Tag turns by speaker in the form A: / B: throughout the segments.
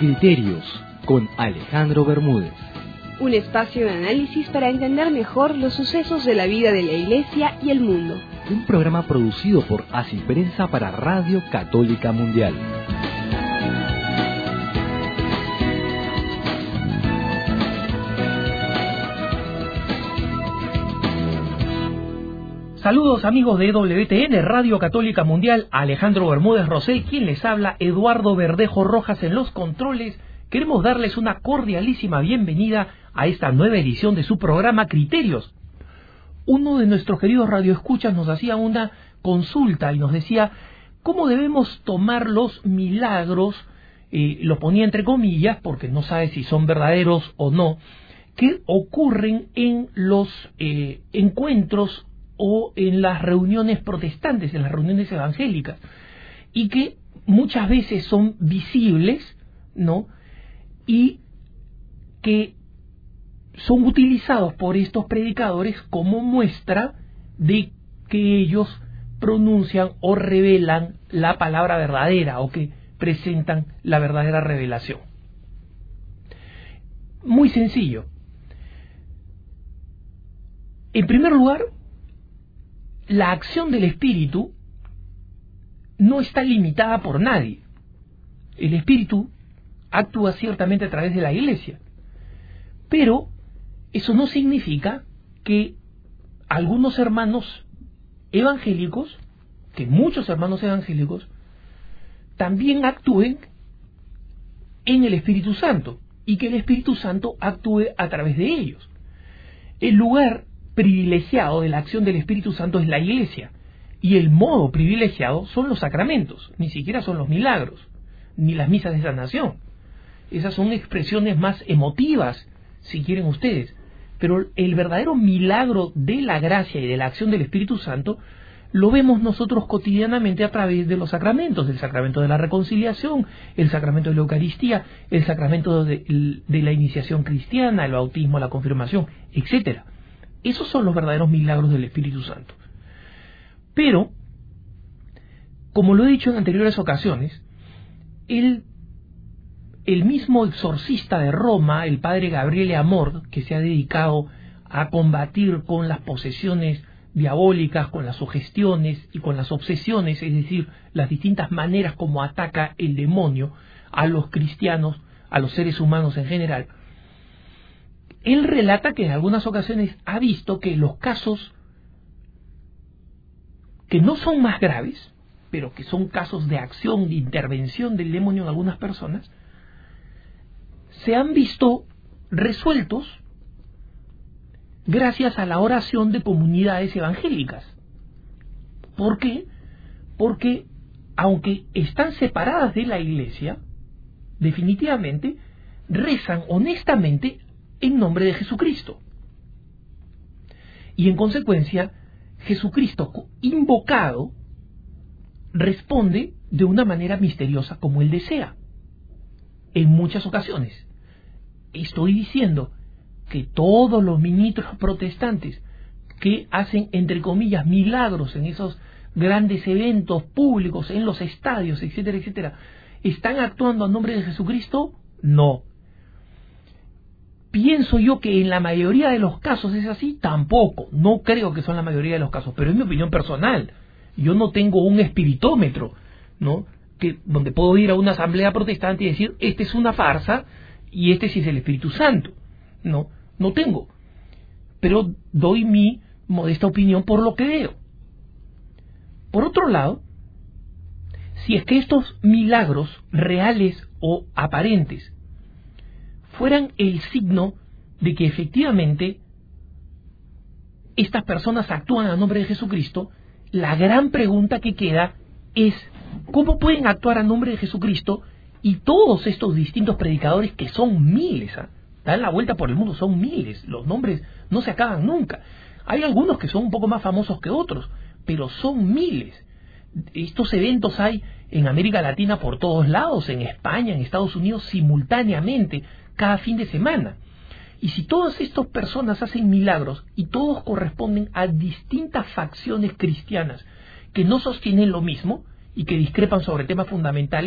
A: Criterios con Alejandro Bermúdez.
B: Un espacio de análisis para entender mejor los sucesos de la vida de la Iglesia y el mundo.
A: Un programa producido por ACIS Prensa para Radio Católica Mundial.
C: Saludos amigos de EWTN, Radio Católica Mundial, Alejandro Bermúdez Rosell, quien les habla, Eduardo Verdejo Rojas en los controles. Queremos darles una cordialísima bienvenida a esta nueva edición de su programa Criterios. Uno de nuestros queridos radioescuchas nos hacía una consulta y nos decía cómo debemos tomar los milagros, lo ponía entre comillas porque no sabe si son verdaderos o no, que ocurren en los encuentros o en las reuniones protestantes, en las reuniones evangélicas, y que muchas veces son visibles, ¿no? Y que son utilizados por estos predicadores como muestra de que ellos pronuncian o revelan la palabra verdadera o que presentan la verdadera revelación. Muy sencillo. En primer lugar, la acción del Espíritu no está limitada por nadie. El Espíritu actúa ciertamente a través de la Iglesia, pero eso no significa que algunos hermanos evangélicos, que muchos hermanos evangélicos, también actúen en el Espíritu Santo y que el Espíritu Santo actúe a través de ellos. El lugar privilegiado de la acción del Espíritu Santo es la Iglesia, y el modo privilegiado son los sacramentos, ni siquiera son los milagros, ni las misas de sanación. Esas son expresiones más emotivas, si quieren ustedes, pero el verdadero milagro de la gracia y de la acción del Espíritu Santo lo vemos nosotros cotidianamente a través de los sacramentos, el sacramento de la reconciliación, el sacramento de la Eucaristía, el sacramento de la iniciación cristiana, el bautismo, la confirmación, etcétera. Esos son los verdaderos milagros del Espíritu Santo. Pero, como lo he dicho en anteriores ocasiones, el mismo exorcista de Roma, el padre Gabriele Amor, que se ha dedicado a combatir con las posesiones diabólicas, con las sugestiones y con las obsesiones, es decir, las distintas maneras como ataca el demonio a los cristianos, a los seres humanos en general, él relata que en algunas ocasiones ha visto que los casos que no son más graves, pero que son casos de acción, de intervención del demonio en algunas personas, se han visto resueltos gracias a la oración de comunidades evangélicas. ¿Por qué? Porque aunque están separadas de la Iglesia, definitivamente rezan honestamente en nombre de Jesucristo. Y en consecuencia, Jesucristo invocado responde de una manera misteriosa como Él desea. En muchas ocasiones. Estoy diciendo que todos los ministros protestantes que hacen, entre comillas, milagros en esos grandes eventos públicos, en los estadios, etcétera, etcétera, ¿están actuando a nombre de Jesucristo? No. ¿Pienso yo que en la mayoría de los casos es así? Tampoco. No creo que son la mayoría de los casos, pero es mi opinión personal. Yo no tengo un espiritómetro, ¿no? Donde puedo ir a una asamblea protestante y decir, este es una farsa y este sí es el Espíritu Santo. No tengo. Pero doy mi modesta opinión por lo que veo. Por otro lado, si es que estos milagros reales o aparentes fueran el signo de que efectivamente estas personas actúan a nombre de Jesucristo, la gran pregunta que queda es ¿cómo pueden actuar a nombre de Jesucristo y todos estos distintos predicadores que son miles, dan la vuelta por el mundo, son miles, los nombres no se acaban nunca? Hay algunos que son un poco más famosos que otros, pero son miles. Estos eventos hay en América Latina por todos lados, en España, en Estados Unidos, simultáneamente, cada fin de semana. Y si todas estas personas hacen milagros y todos corresponden a distintas facciones cristianas que no sostienen lo mismo y que discrepan sobre temas fundamentales,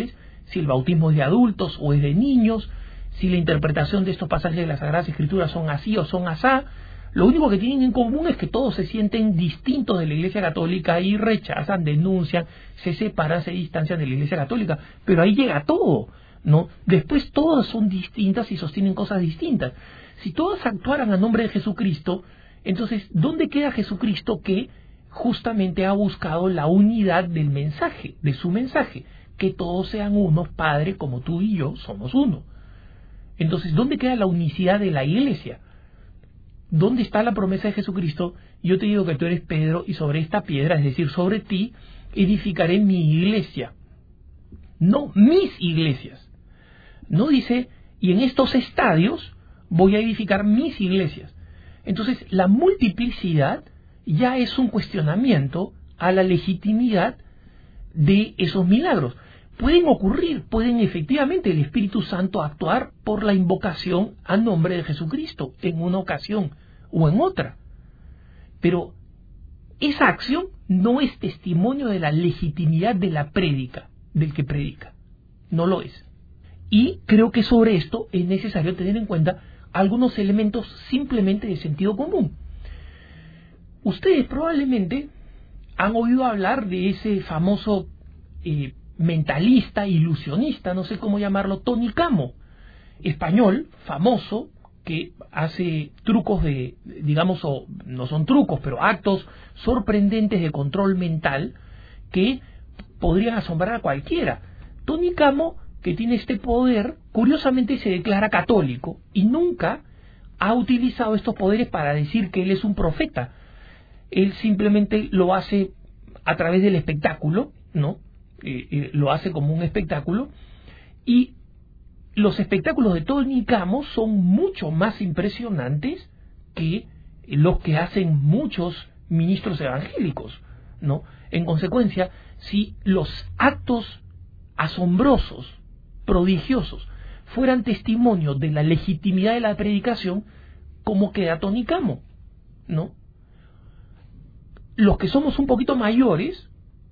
C: si el bautismo es de adultos o es de niños, si la interpretación de estos pasajes de las Sagradas Escrituras son así o son asá. Lo único que tienen en común es que todos se sienten distintos de la Iglesia Católica y rechazan, denuncian, se separan, se distancian de la Iglesia Católica. Pero ahí llega todo, ¿no? Después todas son distintas y sostienen cosas distintas. Si todas actuaran a nombre de Jesucristo, entonces, ¿dónde queda Jesucristo que justamente ha buscado la unidad del mensaje, de su mensaje? Que todos sean unos, Padre, como tú y yo somos uno. Entonces, ¿dónde queda la unicidad de la Iglesia? ¿Dónde está la promesa de Jesucristo? Yo te digo que tú eres Pedro y sobre esta piedra, es decir, sobre ti, edificaré mi iglesia. No mis iglesias. No dice, y en estos estadios voy a edificar mis iglesias. Entonces, la multiplicidad ya es un cuestionamiento a la legitimidad de esos milagros. Pueden ocurrir, pueden efectivamente el Espíritu Santo actuar por la invocación a nombre de Jesucristo en una ocasión o en otra. Pero esa acción no es testimonio de la legitimidad de la prédica, del que predica. No lo es. Y creo que sobre esto es necesario tener en cuenta algunos elementos simplemente de sentido común. Ustedes probablemente han oído hablar de ese famoso mentalista, ilusionista, no sé cómo llamarlo, Tony Camo, español, famoso, que hace trucos de, digamos, o no son trucos, pero actos sorprendentes de control mental que podrían asombrar a cualquiera. Tony Camo, que tiene este poder, curiosamente se declara católico y nunca ha utilizado estos poderes para decir que él es un profeta. Él simplemente lo hace a través del espectáculo, ¿no? Lo hace como un espectáculo, y los espectáculos de Tony Camo son mucho más impresionantes que los que hacen muchos ministros evangélicos, ¿no? En consecuencia, si los actos asombrosos, prodigiosos, fueran testimonio de la legitimidad de la predicación, ¿cómo queda Tony Camo? ¿No? Los que somos un poquito mayores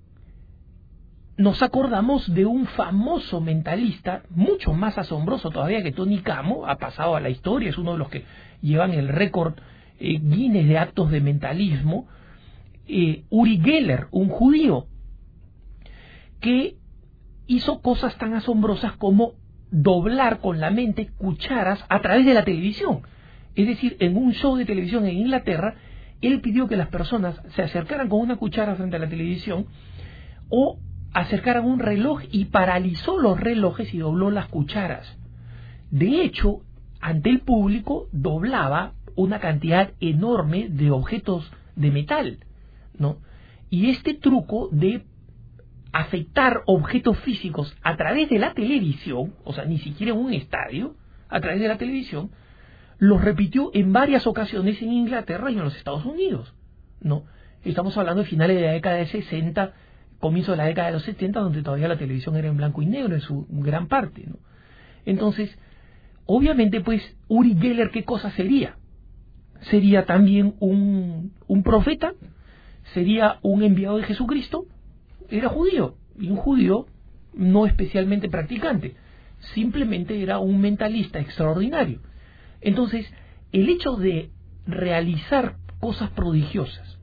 C: nos acordamos de un famoso mentalista, mucho más asombroso todavía que Tony Camo, ha pasado a la historia, es uno de los que llevan el récord Guinness de actos de mentalismo, Uri Geller, un judío, que hizo cosas tan asombrosas como doblar con la mente cucharas a través de la televisión. Es decir, en un show de televisión en Inglaterra, él pidió que las personas se acercaran con una cuchara frente a la televisión o acercaran un reloj y paralizó los relojes y dobló las cucharas. De hecho, ante el público doblaba una cantidad enorme de objetos de metal, ¿no? Y este truco de afectar objetos físicos a través de la televisión, o sea, ni siquiera en un estadio, a través de la televisión, los repitió en varias ocasiones en Inglaterra y en los Estados Unidos, ¿no? Estamos hablando de finales de la década de 60, comienzo de la década de los 70, donde todavía la televisión era en blanco y negro en su gran parte, ¿no? Entonces, obviamente, pues, Uri Geller, ¿qué cosa sería? ¿Sería también un profeta? ¿Sería un enviado de Jesucristo? Era judío, y un judío no especialmente practicante, simplemente era un mentalista extraordinario. Entonces, el hecho de realizar cosas prodigiosas,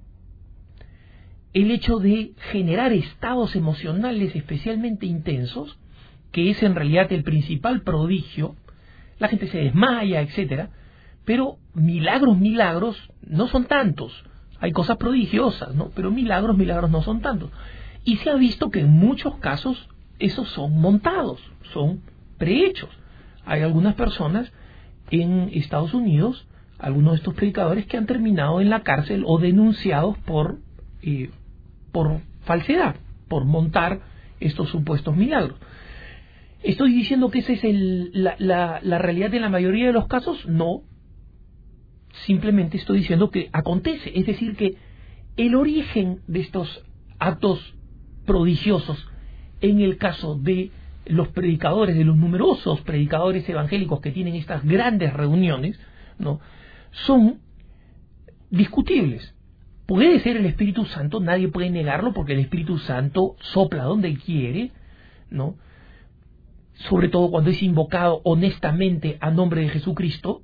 C: el hecho de generar estados emocionales especialmente intensos, que es en realidad el principal prodigio, la gente se desmaya, etcétera, pero milagros no son tantos. Hay cosas prodigiosas, ¿no? Pero milagros no son tantos. Y se ha visto que en muchos casos esos son montados, son prehechos. Hay algunas personas en Estados Unidos, algunos de estos predicadores que han terminado en la cárcel o denunciados por falsedad, por montar estos supuestos milagros. ¿Estoy diciendo que esa es la realidad en la mayoría de los casos? No. Simplemente estoy diciendo que acontece. Es decir, que el origen de estos actos prodigiosos, en el caso de los predicadores, de los numerosos predicadores evangélicos que tienen estas grandes reuniones, ¿no?, son discutibles. Puede ser el Espíritu Santo, nadie puede negarlo, porque el Espíritu Santo sopla donde quiere, ¿no? sobre todo cuando es invocado honestamente a nombre de Jesucristo,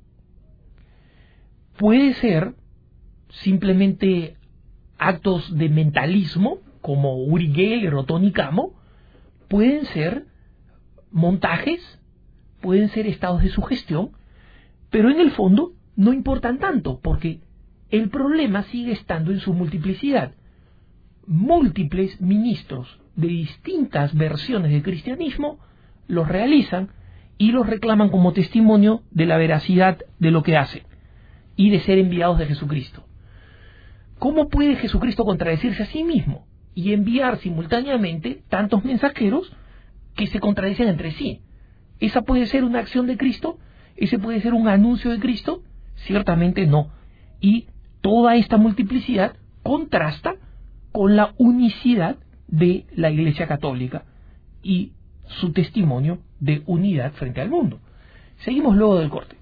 C: puede ser simplemente actos de mentalismo, como Uri Geller o Tony Camo, pueden ser montajes, pueden ser estados de sugestión, pero en el fondo no importan tanto, porque el problema sigue estando en su multiplicidad. Múltiples ministros de distintas versiones del cristianismo los realizan y los reclaman como testimonio de la veracidad de lo que hacen y de ser enviados de Jesucristo. ¿Cómo puede Jesucristo contradecirse a sí mismo y enviar simultáneamente tantos mensajeros que se contradicen entre sí? ¿Esa puede ser una acción de Cristo? ¿Ese puede ser un anuncio de Cristo? Ciertamente no. Y toda esta multiplicidad contrasta con la unicidad de la Iglesia Católica y su testimonio de unidad frente al mundo. Seguimos luego del corte.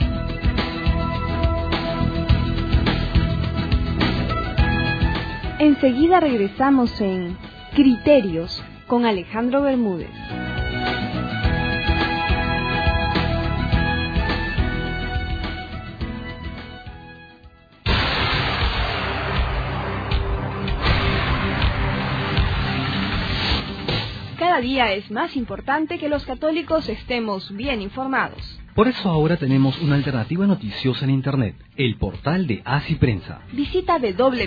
B: Enseguida regresamos en Criterios con Alejandro Bermúdez. Cada día es más importante que los católicos estemos bien informados.
A: Por eso ahora tenemos una alternativa noticiosa en Internet, el portal de Así Prensa.
B: Visita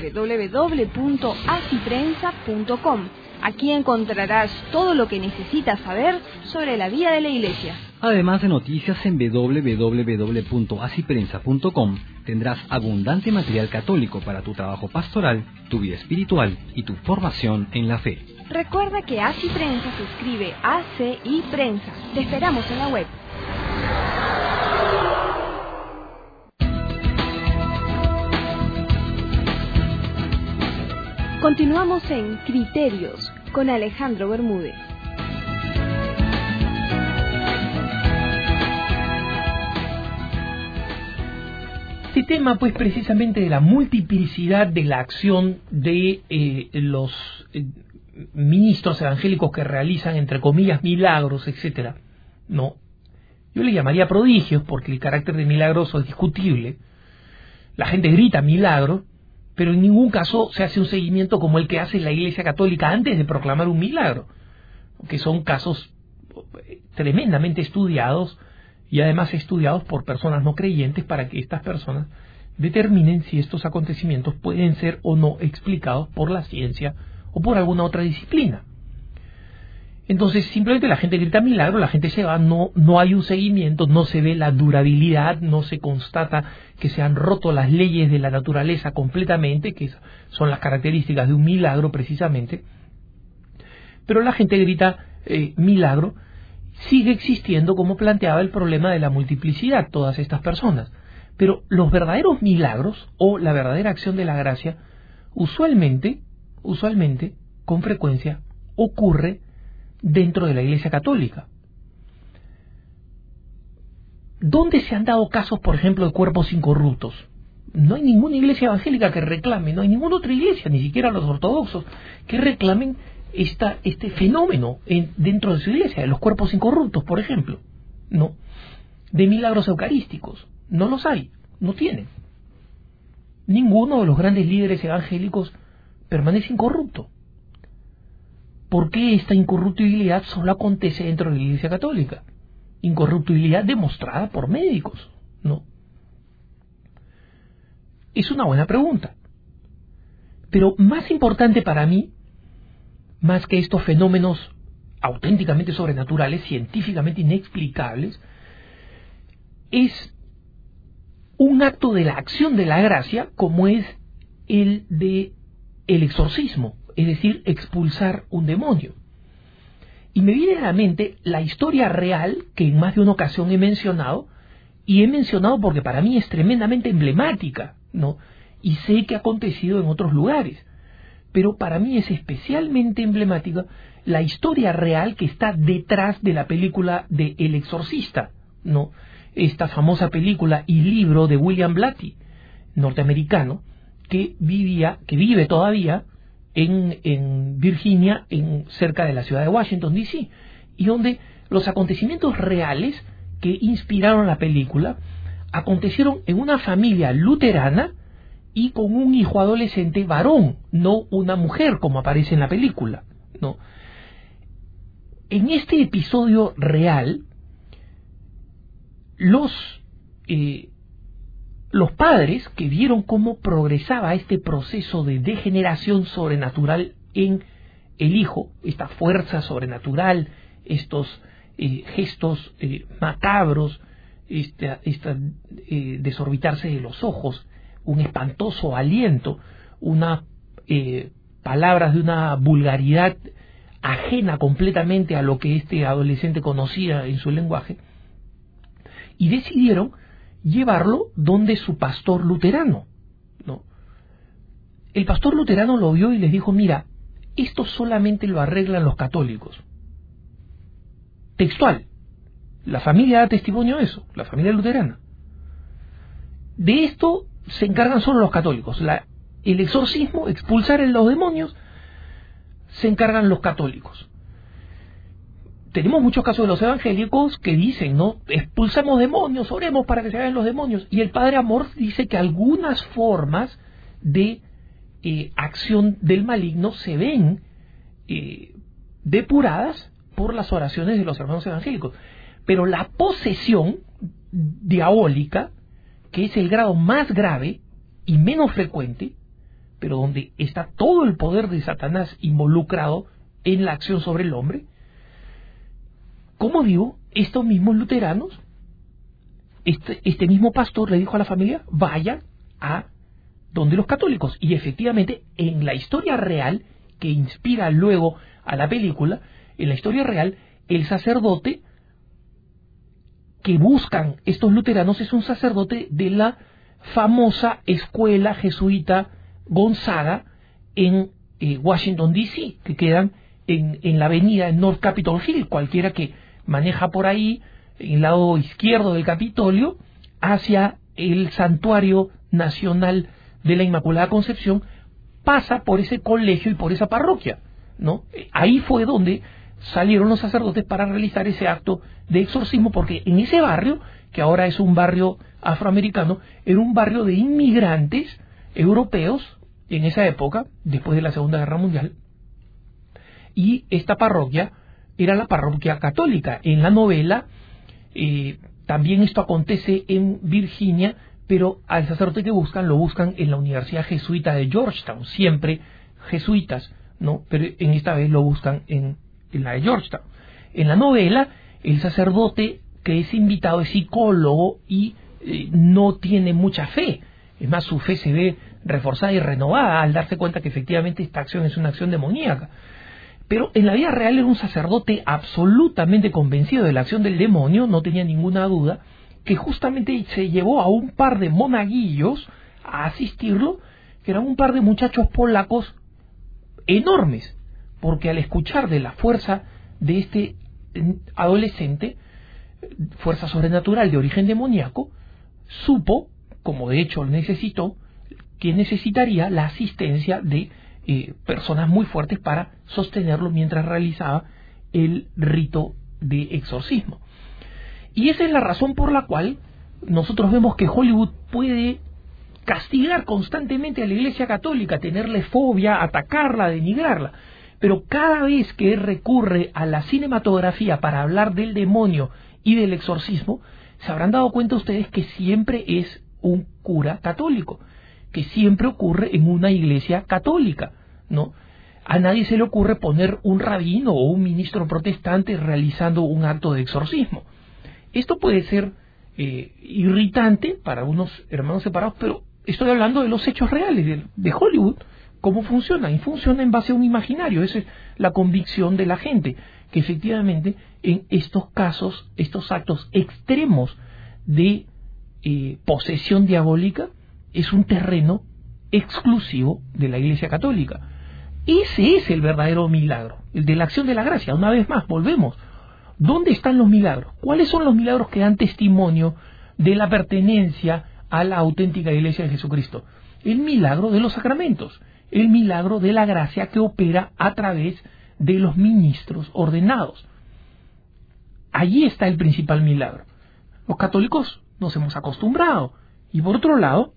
B: www.asiprensa.com. Aquí encontrarás todo lo que necesitas saber sobre la vida de la Iglesia.
A: Además de noticias en www.asiprensa.com, tendrás abundante material católico para tu trabajo pastoral, tu vida espiritual y tu formación en la fe.
B: Recuerda que Así Prensa se escribe A-C-I Prensa. Te esperamos en la web. Continuamos en Criterios con Alejandro Bermúdez.
C: Este tema, pues, precisamente de la multiplicidad de la acción de los ministros evangélicos que realizan, entre comillas, milagros, etcétera. No, yo le llamaría prodigios porque el carácter de milagroso es discutible. La gente grita milagro, pero en ningún caso se hace un seguimiento como el que hace la Iglesia Católica antes de proclamar un milagro, que son casos tremendamente estudiados y además estudiados por personas no creyentes para que estas personas determinen si estos acontecimientos pueden ser o no explicados por la ciencia o por alguna otra disciplina. Entonces simplemente la gente grita milagro, la gente se va, no hay un seguimiento, no se ve la durabilidad, no se constata que se han roto las leyes de la naturaleza completamente, que son las características de un milagro precisamente. Pero la gente grita milagro, sigue existiendo como planteaba el problema de la multiplicidad, todas estas personas. Pero los verdaderos milagros o la verdadera acción de la gracia usualmente, con frecuencia, ocurre dentro de la Iglesia Católica. ¿Dónde se han dado casos, por ejemplo, de cuerpos incorruptos? No hay ninguna iglesia evangélica que reclame, no hay ninguna otra iglesia, ni siquiera los ortodoxos, que reclamen este fenómeno dentro de su iglesia, de los cuerpos incorruptos, por ejemplo. No. De milagros eucarísticos, no los hay, no tienen. Ninguno de los grandes líderes evangélicos permanece incorrupto. ¿Por qué esta incorruptibilidad solo acontece dentro de la Iglesia Católica? Incorruptibilidad demostrada por médicos, ¿no? Es una buena pregunta. Pero más importante para mí, más que estos fenómenos auténticamente sobrenaturales, científicamente inexplicables, es un acto de la acción de la gracia como es el de el exorcismo, es decir, expulsar un demonio. Y me viene a la mente la historia real que en más de una ocasión he mencionado, y he mencionado porque para mí es tremendamente emblemática, ¿no? Y sé que ha acontecido en otros lugares, pero para mí es especialmente emblemática la historia real que está detrás de la película de El Exorcista, ¿no? Esta famosa película y libro de William Blatty, norteamericano, que vive todavía en Virginia, cerca de la ciudad de Washington, D.C., y donde los acontecimientos reales que inspiraron la película acontecieron en una familia luterana y con un hijo adolescente varón, no una mujer como aparece en la película, ¿no? En este episodio real, los padres que vieron cómo progresaba este proceso de degeneración sobrenatural en el hijo, esta fuerza sobrenatural, estos gestos macabros, desorbitarse de los ojos, un espantoso aliento, palabras de una vulgaridad ajena completamente a lo que este adolescente conocía en su lenguaje, y decidieron llevarlo donde su pastor luterano, ¿no? El pastor luterano lo vio y les dijo: mira, esto solamente lo arreglan los católicos. Textual. La familia da testimonio de eso, la familia luterana. De esto se encargan solo los católicos. El exorcismo, expulsar a los demonios, se encargan los católicos. Tenemos muchos casos de los evangélicos que dicen, ¿no? Expulsamos demonios, oremos para que se vayan los demonios. Y el Padre Amor dice que algunas formas de acción del maligno se ven depuradas por las oraciones de los hermanos evangélicos. Pero la posesión diabólica, que es el grado más grave y menos frecuente, pero donde está todo el poder de Satanás involucrado en la acción sobre el hombre, como digo, estos mismos luteranos, este mismo pastor le dijo a la familia: vaya a donde los católicos. Y efectivamente, en la historia real, que inspira luego a la película, en la historia real, el sacerdote que buscan estos luteranos es un sacerdote de la famosa escuela jesuita Gonzaga en Washington, D.C., que quedan en la avenida en North Capitol Hill. Cualquiera que maneja por ahí, en el lado izquierdo del Capitolio, hacia el Santuario Nacional de la Inmaculada Concepción, pasa por ese colegio y por esa parroquia, ¿no? Ahí fue donde salieron los sacerdotes para realizar ese acto de exorcismo, porque en ese barrio, que ahora es un barrio afroamericano, era un barrio de inmigrantes europeos en esa época, después de la Segunda Guerra Mundial, y esta parroquia era la parroquia católica. En la novela también esto acontece en Virginia, pero al sacerdote que buscan, lo buscan en la Universidad Jesuita de Georgetown, siempre jesuitas, ¿no? Pero en esta vez lo buscan en la de Georgetown. En la novela, el sacerdote que es invitado es psicólogo y no tiene mucha fe. Es más, su fe se ve reforzada y renovada al darse cuenta que efectivamente esta acción es una acción demoníaca. Pero en la vida real era un sacerdote absolutamente convencido de la acción del demonio, no tenía ninguna duda, que justamente se llevó a un par de monaguillos a asistirlo, que eran un par de muchachos polacos enormes, porque al escuchar de la fuerza de este adolescente, fuerza sobrenatural de origen demoníaco, supo, como de hecho necesitó, que necesitaría la asistencia de personas muy fuertes para sostenerlo mientras realizaba el rito de exorcismo. Y esa es la razón por la cual nosotros vemos que Hollywood puede castigar constantemente a la Iglesia Católica, tenerle fobia, atacarla, denigrarla. Pero cada vez que recurre a la cinematografía para hablar del demonio y del exorcismo, se habrán dado cuenta ustedes que siempre es un cura católico, que siempre ocurre en una iglesia católica, ¿no? A nadie se le ocurre poner un rabino o un ministro protestante realizando un acto de exorcismo. Esto puede ser irritante para unos hermanos separados, pero estoy hablando de los hechos reales de Hollywood, cómo funciona, y funciona en base a un imaginario. Esa es la convicción de la gente, que efectivamente en estos casos, estos actos extremos de posesión diabólica, es un terreno exclusivo de la Iglesia Católica. Ese es el verdadero milagro, el de la acción de la gracia. Una vez más, volvemos. ¿Dónde están los milagros? ¿Cuáles son los milagros que dan testimonio de la pertenencia a la auténtica Iglesia de Jesucristo? El milagro de los sacramentos, el milagro de la gracia que opera a través de los ministros ordenados. allí está el principal milagro. Los católicos nos hemos acostumbrado. Y por otro lado,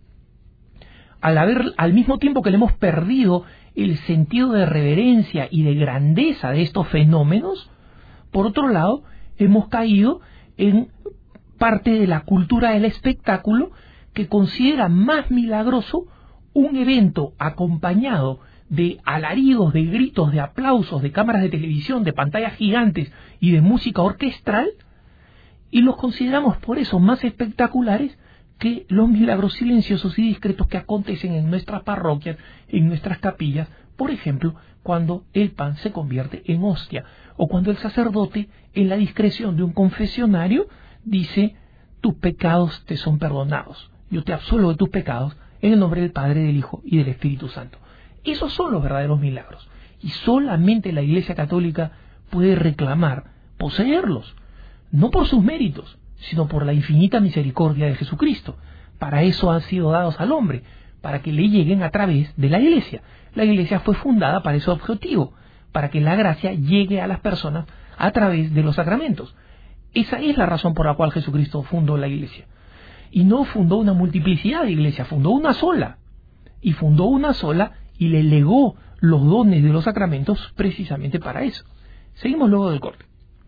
C: al mismo tiempo que le hemos perdido el sentido de reverencia y de grandeza de estos fenómenos, por otro lado, hemos caído en parte de la cultura del espectáculo que considera más milagroso un evento acompañado de alaridos, de gritos, de aplausos, de cámaras de televisión, de pantallas gigantes y de música orquestral, y los consideramos por eso más espectaculares que los milagros silenciosos y discretos que acontecen en nuestras parroquias, en nuestras capillas, por ejemplo, cuando el pan se convierte en hostia, o cuando el sacerdote, en la discreción de un confesionario, dice: tus pecados te son perdonados, yo te absuelvo de tus pecados, en el nombre del Padre, del Hijo y del Espíritu Santo. Esos son los verdaderos milagros, y solamente la Iglesia Católica puede reclamar poseerlos, no por sus méritos, sino por la infinita misericordia de Jesucristo. Para eso han sido dados al hombre, para que le lleguen a través de la Iglesia. La Iglesia fue fundada para ese objetivo, para que la gracia llegue a las personas a través de los sacramentos. Esa es la razón por la cual Jesucristo fundó la Iglesia. Y no fundó una multiplicidad de iglesias, fundó una sola. Y fundó una sola y le legó los dones de los sacramentos precisamente para eso. Seguimos luego del corte.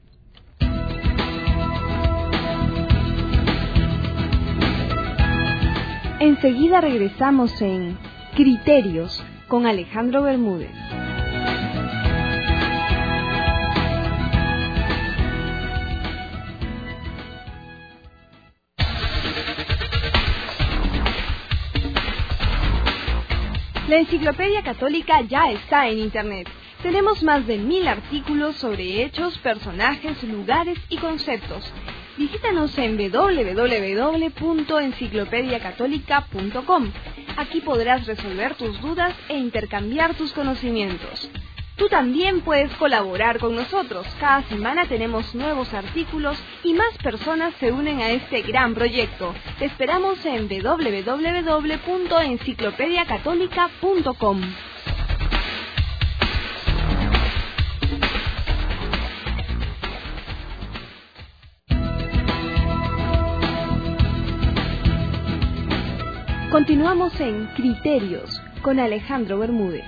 B: Enseguida regresamos en Criterios con Alejandro Bermúdez. La Enciclopedia Católica ya está en Internet. Tenemos más de 1000 artículos sobre hechos, personajes, lugares y conceptos. Visítanos en www.enciclopediacatólica.com. Aquí podrás resolver tus dudas e intercambiar tus conocimientos. Tú también puedes colaborar con nosotros. Cada semana tenemos nuevos artículos y más personas se unen a este gran proyecto. Te esperamos en www.enciclopediacatólica.com. Continuamos en Criterios con Alejandro Bermúdez.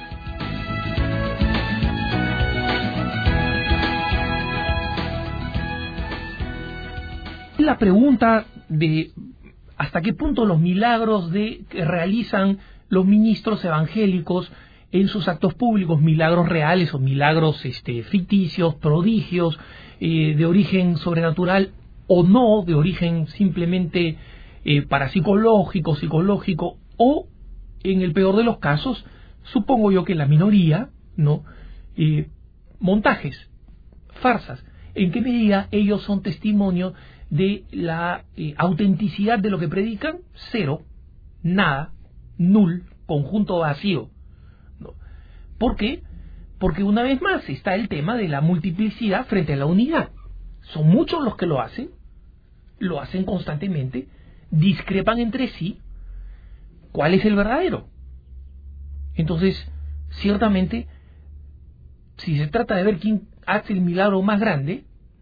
C: La pregunta de hasta qué punto los milagros que realizan los ministros evangélicos en sus actos públicos, milagros reales o milagros ficticios, prodigios de origen sobrenatural o no, de origen simplemente parapsicológico, psicológico, o en el peor de los casos, supongo yo que la minoría, ¿no? Montajes, farsas. ¿En qué medida ellos son testimonio de la autenticidad de lo que predican? Cero, nada, null, conjunto vacío, ¿no? ¿Por qué? Porque una vez más está el tema de la multiplicidad frente a la unidad. Son muchos los que lo hacen constantemente, discrepan entre sí. ¿Cuál es el verdadero? Entonces, ciertamente, si se trata de ver quién hace el milagro más grande,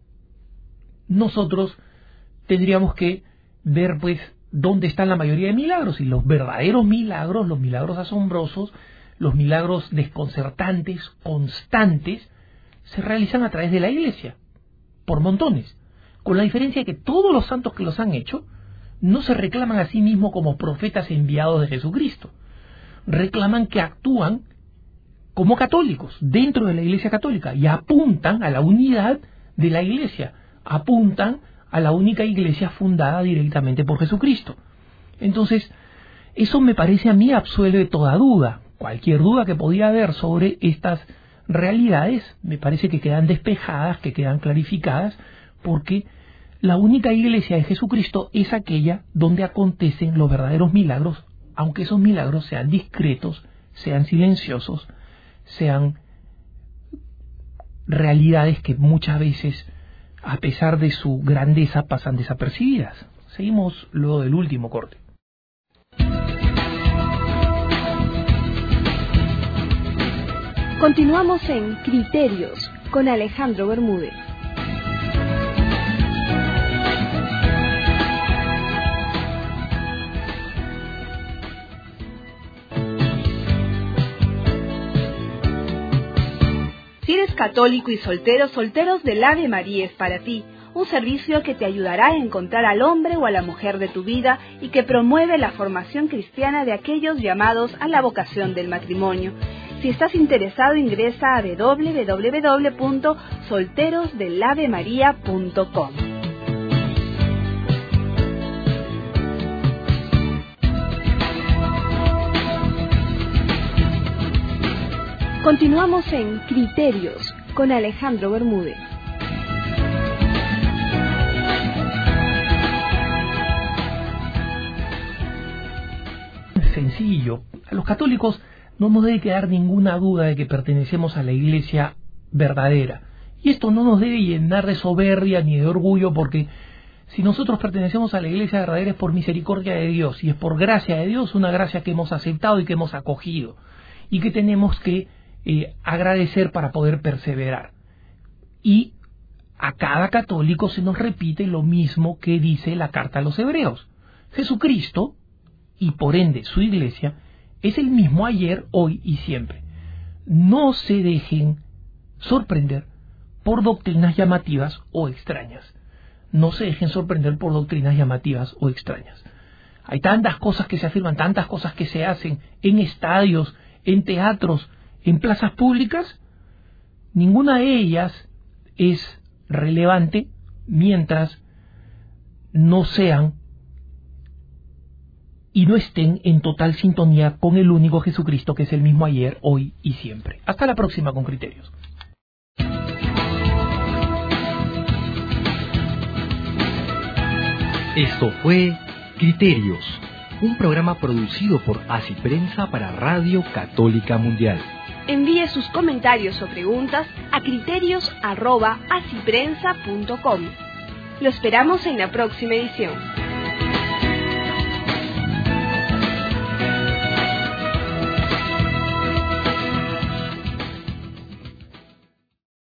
C: nosotros tendríamos que ver pues dónde están la mayoría de milagros, y los verdaderos milagros, los milagros asombrosos, los milagros desconcertantes, constantes, se realizan a través de la Iglesia, por montones, con la diferencia de que todos los santos que los han hecho no se reclaman a sí mismos como profetas enviados de Jesucristo, reclaman que actúan como católicos dentro de la Iglesia Católica y apuntan a la unidad de la Iglesia, apuntan a la única Iglesia fundada directamente por Jesucristo. Entonces, eso me parece a mí absuelve toda duda. Cualquier duda que podía haber sobre estas realidades me parece que quedan despejadas, que quedan clarificadas, porque la única Iglesia de Jesucristo es aquella donde acontecen los verdaderos milagros, aunque esos milagros sean discretos, sean silenciosos, sean realidades que muchas veces, a pesar de su grandeza, pasan desapercibidas. Seguimos luego del último corte.
B: Continuamos en Criterios con Alejandro Bermúdez. Si eres católico y soltero, Solteros del Ave María es para ti. Un servicio que te ayudará a encontrar al hombre o a la mujer de tu vida y que promueve la formación cristiana de aquellos llamados a la vocación del matrimonio. Si estás interesado, ingresa a www.solterosdelavemaria.com. Continuamos en Criterios con Alejandro Bermúdez.
C: Sencillo. A los católicos no nos debe quedar ninguna duda de que pertenecemos a la Iglesia verdadera. Y esto no nos debe llenar de soberbia ni de orgullo, porque si nosotros pertenecemos a la Iglesia verdadera es por misericordia de Dios y es por gracia de Dios, una gracia que hemos aceptado y que hemos acogido y que tenemos que agradecer para poder perseverar. Y a cada católico se nos repite lo mismo que dice la carta a los Hebreos. Jesucristo, y por ende su Iglesia, es el mismo ayer, hoy y siempre. No se dejen sorprender por doctrinas llamativas o extrañas. No se dejen sorprender por doctrinas llamativas o extrañas. Hay tantas cosas que se afirman, tantas cosas que se hacen en estadios, en teatros, en plazas públicas. Ninguna de ellas es relevante mientras no sean y no estén en total sintonía con el único Jesucristo, que es el mismo ayer, hoy y siempre. Hasta la próxima con Criterios.
A: Esto fue Criterios, un programa producido por Asiprensa para Radio Católica Mundial.
B: Envíe sus comentarios o preguntas a criterios@asiprensa.com. Lo esperamos en la próxima edición.